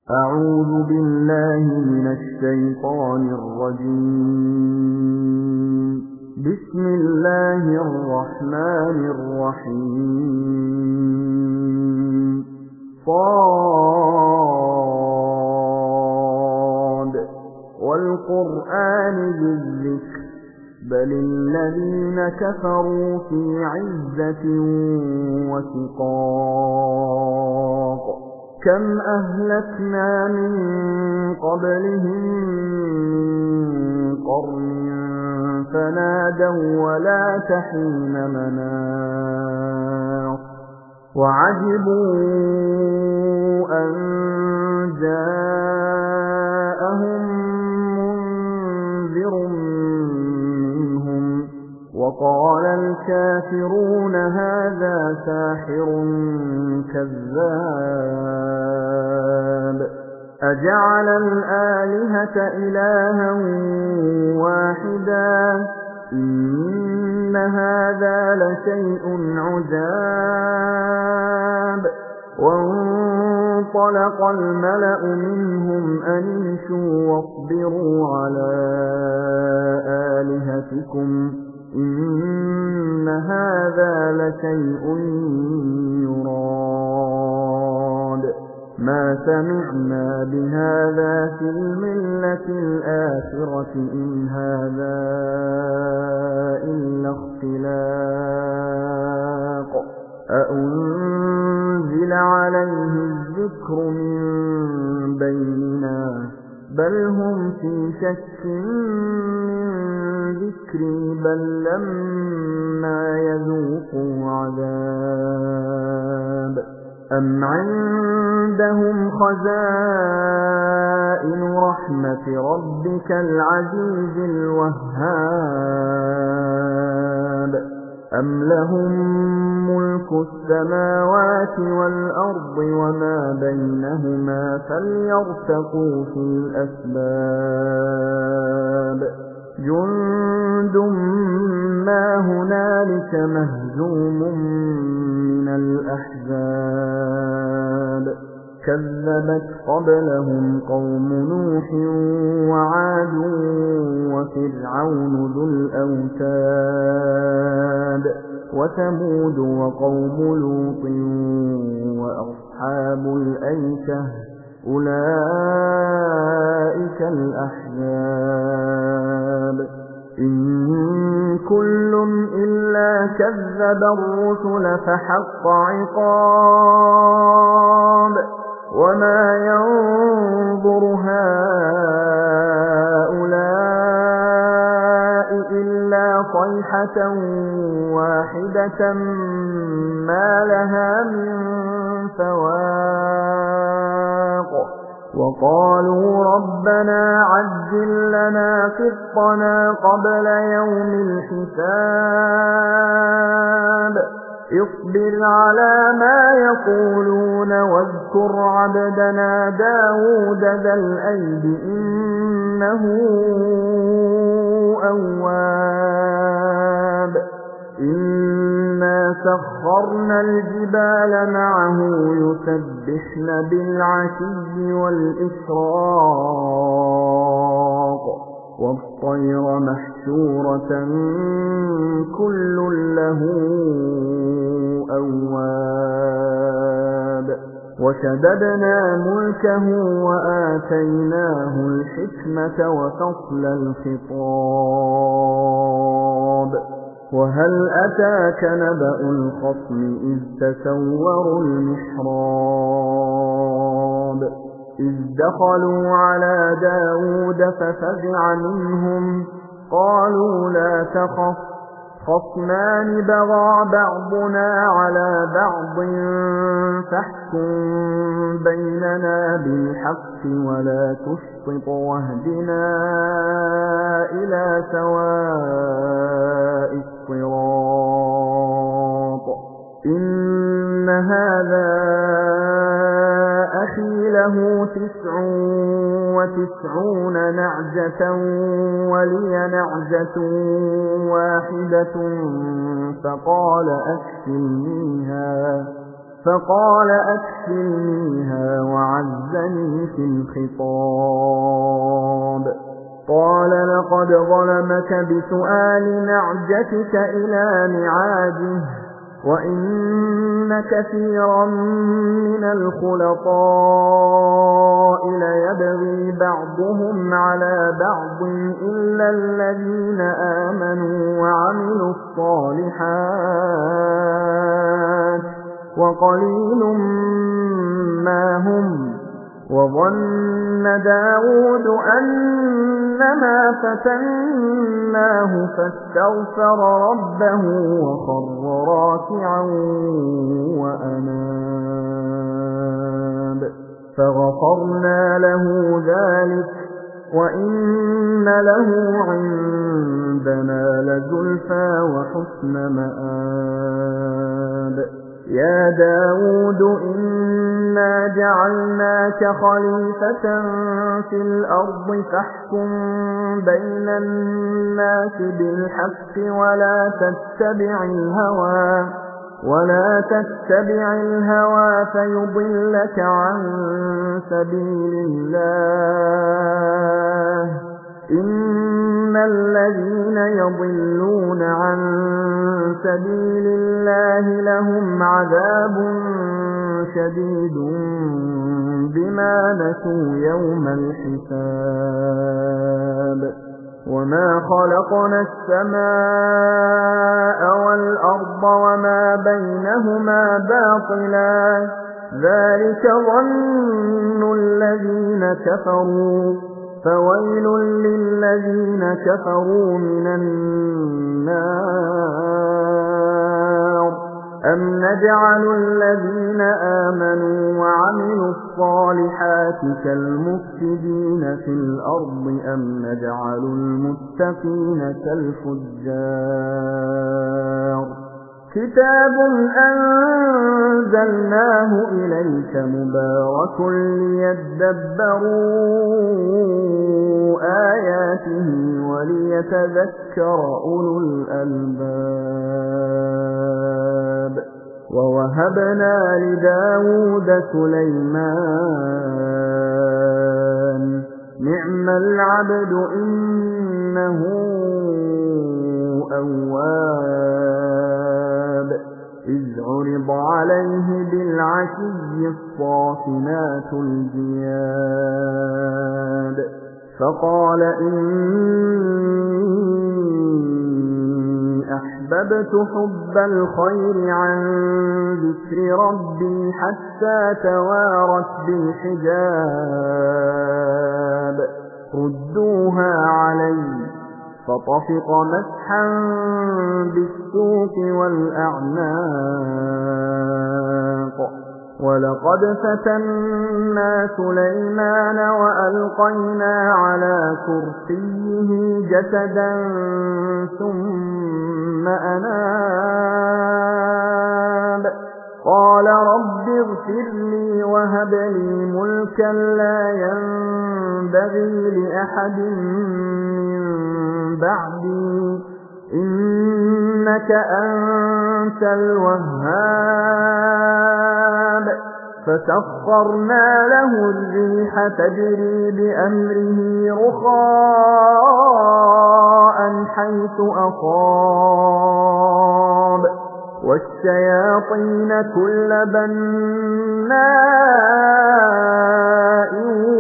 أعوذ بالله من الشيطان الرجيم. بسم الله الرحمن الرحيم. صاد والقرآن ذي الذكر بل الذين كفروا في عزة وشقاق كم أهلكنا من قبلهم من قرن فنادوا ولا تحين مناص وعجبوا أن جاءهم منذر منهم وقال الكافرون هذا ساحر كذاب أجعل الآلهة إلها واحدا إن هذا لشيء عجاب وانطلق الملأ منهم أن امشوا واصبروا على آلهتكم إن هذا لشيء يراد ما سمعنا بهذا في الملة الآخرة إن هذا إلا اختلاق أأنزل عليه الذكر من بيننا بل هم في شك من ذكري بل لما يذوقوا عذاب أم عندهم خزائن رحمة ربك العزيز الوهاب أم لهم ملك السماوات والأرض وما بينهما فليرتقوا في الأسباب جند ما هنالك مهزوم من الأحزاب كذبت قبلهم قوم نوح وعاد وفرعون ذو الأوتاد وثمود وقوم لوط وأصحاب الأيكة أولئك الأحزاب إن كل إلا كذب الرسل فحق عقاب وما ينظر هؤلاء إلا صيحة واحدة ما لها من فواق وقالوا ربنا عجل لنا قسطنا قبل يوم الحساب اصبر على ما يقولون واذكر عبدنا داود ذا الأيد إنه أواب إنا سخرنا الجبال معه يسبحن بالعشي والإشراق والطير محشورة كل له أواب وشددنا ملكه وآتيناه الحكمة وفصل الخطاب وهل أتاك نبأ الخصم إذ تسوروا المحراب إذ دخلوا على داود ففزع منهم قالوا لا تخف خصمان بغى بعضنا على بعض فاحكم بيننا بالحق ولا تشطط واهدنا إلى سواء الصراط إن هذا أخي له 99 نعجة ولي نعجة واحدة فقال أكفلنيها وعزني أحسني في الخطاب قال لقد ظلمك بسؤال نعجتك إلى نعاجه وإن كثيرا من الخلطاء ليبغي بعضهم على بعض إلا الذين آمنوا وعملوا الصالحات وقليل ما هم وظن داود أنما فتناه فاستغفر ربه وخر راكعا وأناب فغفرنا له ذلك وإن له عندنا لزلفى وحسن مآب يا داود إنا جعلناك خليفة في الأرض فاحكم بين الناس بالحق ولا تتبع الهوى فيضلك عن سبيل الله إن الذين يضلون عن سبيل الله لهم عذاب شديد بما نسوا يوم الحساب وما خلقنا السماء والأرض وما بينهما باطلا ذلك ظن الذين كفروا فويل للذين كفروا من النار أم نجعل الذين آمنوا وعملوا الصالحات كالمفسدين في الأرض أم نجعل المتقين كالفجار كتاب أنزلناه إليك مبارك ليدبروا آياته وليتذكر أولو الألباب ووهبنا لداود سليمان نعم العبد إنه أواب إذ عرض عليه بالعشي الصافنات الجياد فقال إني أحببت حب الخير عن ذكر ربي حتى توارت بالحجاب ردوها علي فطفق مسحا بالسوق والأعناق ولقد فتنا سليمان وألقينا على كرسيه جسدا ثم أناب قال رب اغفر لي وهب لي ملكا لا ينبغي لأحد من بعدي إنك أنت الوهاب فسخرنا له الريح تجري بأمره رخاء حيث أصاب والشياطين كل بناء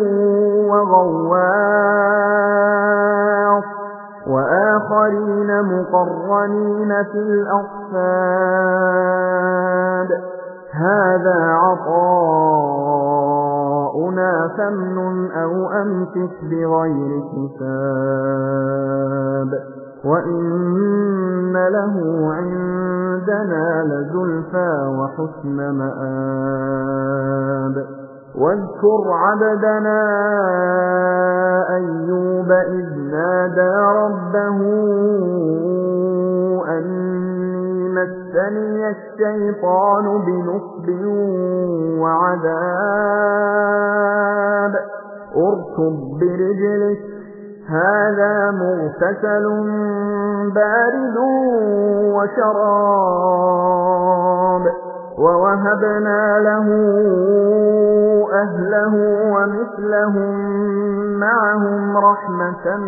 وغواص وآخرين مقرنين في الأصفاد هذا عطاؤنا فامنن أو أمسك بغير حساب وإن له عندنا لزلفى وحسن مآب واذكر عبدنا أيوب إذ نادى ربه أني مسني الشيطان بنصب وعذاب اركض برجلك هذا مغتسل بارد وشراب ووهبنا له أهله ومثلهم معهم رحمة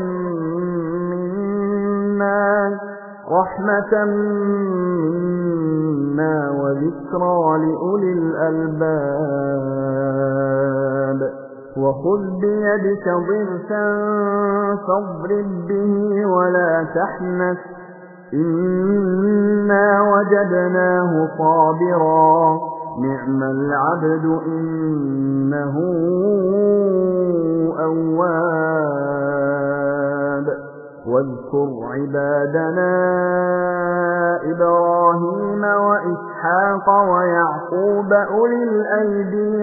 منا وذكرى لأولي الألباب وخذ بيدك ضغثا فاضرب به ولا تحنث إنا وجدناه صابرا نعم العبد إنه أواب واذكر عبادنا إبراهيم وإسحاق ويعقوب أولي الأيدي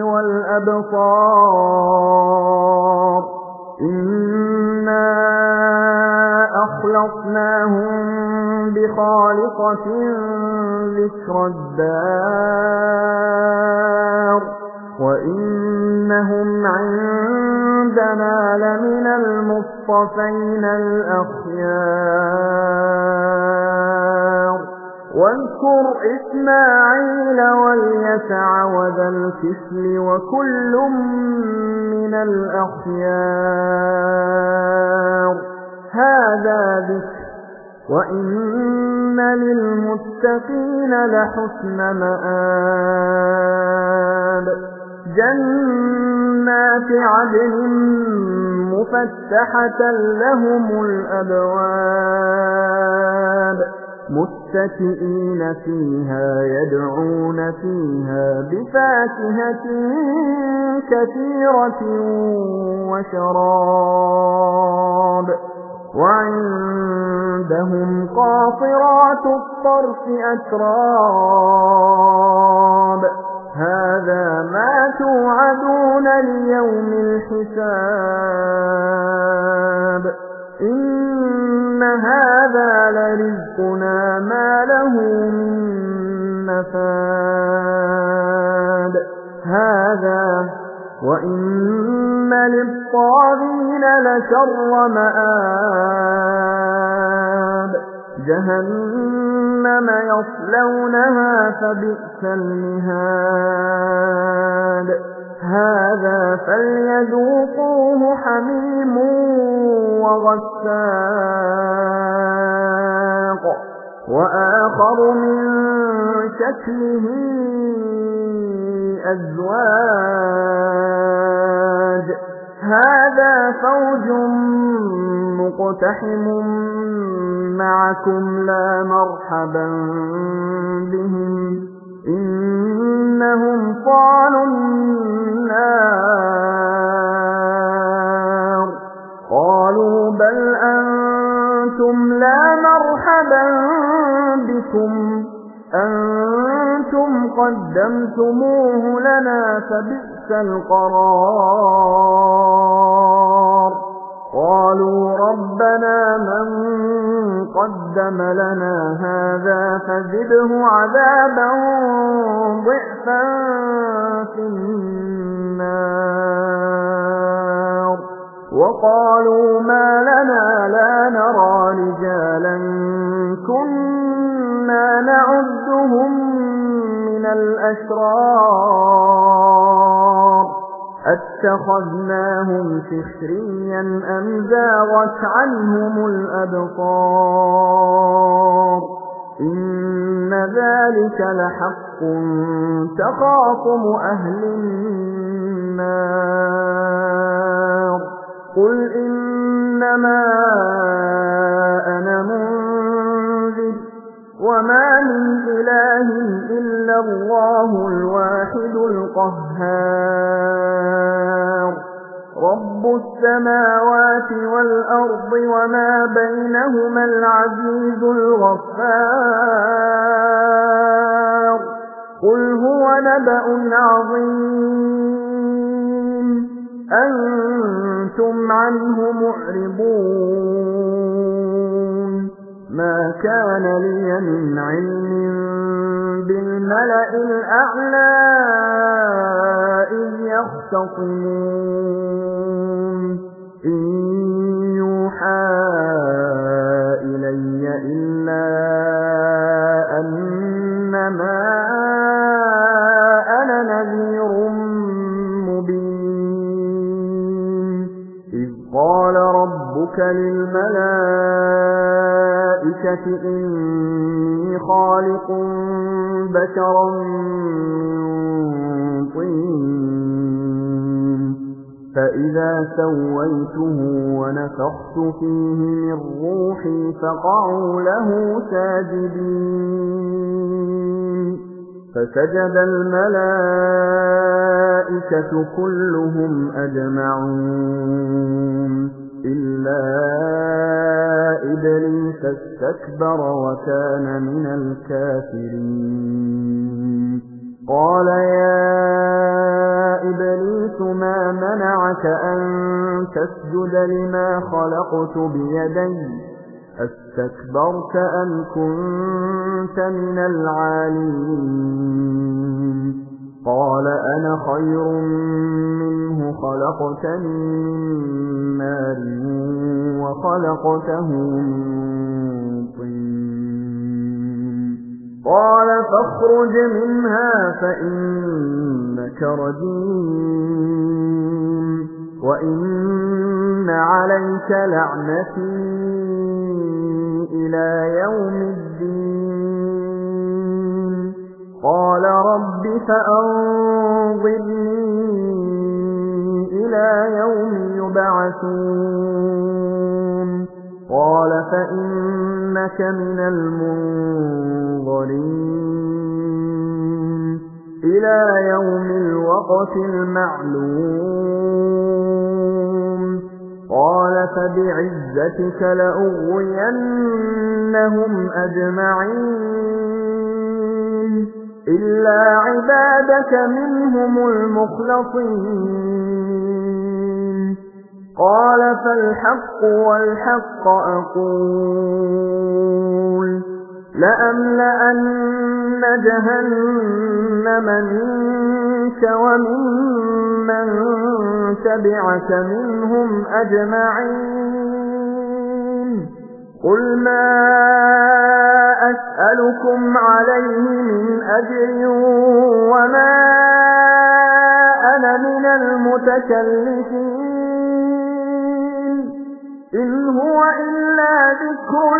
والأبصار إنا أخلصناهم بخالصة ذكر الدار وإنهم عندنا لمن المصطفين الأخيار واذكر إسماعيل واليسع وذا الكفل وكل من الأخيار هذا ذكر وإن للمتقين لحسن مآب جنات عدن مفتحة لهم الأبواب متكئين فيها يدعون فيها بفاكهة كثيرة وشراب وعندهم قاصرات الطرف أتراب هذا ما توعدون ليوم الحساب إن هذا لرزقنا ما له من نفاد هذا وإن للطاغين لشر مآب جهنم يصلونها فبئس المهاد هذا فليذوقوه حميم وغساق وآخر من شكله أزواج هذا فوج مقتحم معكم لا مرحبا بهم إنهم صالوا النار قالوا بل أنتم لا مرحبا بكم أنتم قدمتموه لنا فبئس القرار قالوا ربنا من قدم لنا هذا فزده عذابا ضعفا في النار وقالوا ما لنا لا نرى رجالا كنا نعدهم من الأشرار أتخذناهم سخريا أم زاغت عنهم الأبصار إن ذلك لحق تخاصم أهل النار قل إنما أنا منذر وما من إله إلا الله الواحد القهار رب السماوات والأرض وما بينهما العزيز الغفار قل هو نبأ عظيم أنتم عنه معرضون ما كان لي من علم بالملأ الأعلى إذ يختصمون إن يوحى إلي إلا أنما قال ربك للملائكة إني خالق بشرا من طين فإذا سويته ونفخت فيه من روحي فقعوا له ساجدين فسجد الملائكة كلهم أجمعون إلا إبليس استكبر وكان من الكافرين قال يا إبليس ما منعك أن تسجد لما خلقت بيدي أستكبرت أم كنت من العالين قال أنا خير منه خلقتني من نار وخلقته من طين قال فاخرج منها فإنك رجيم وإن عليك لعنتي إلى يوم الدين قال رب فأنظرني إلى يوم يبعثون قال فإنك من المنظرين إلى يوم الوقت المعلوم قال فبعزتك لأغوينهم أجمعين إلا عبادك منهم المخلصين قال فالحق والحق أقول لأملأن جهنم منك وممن تبعك منهم أجمعين قل ما أسألكم عليه من أجر وما أنا من المتكلفين إن هو إلا ذكر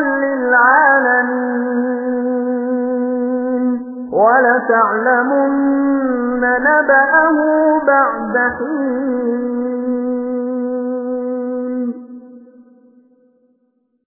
للعالمين ولتعلمن نبأه بعد حين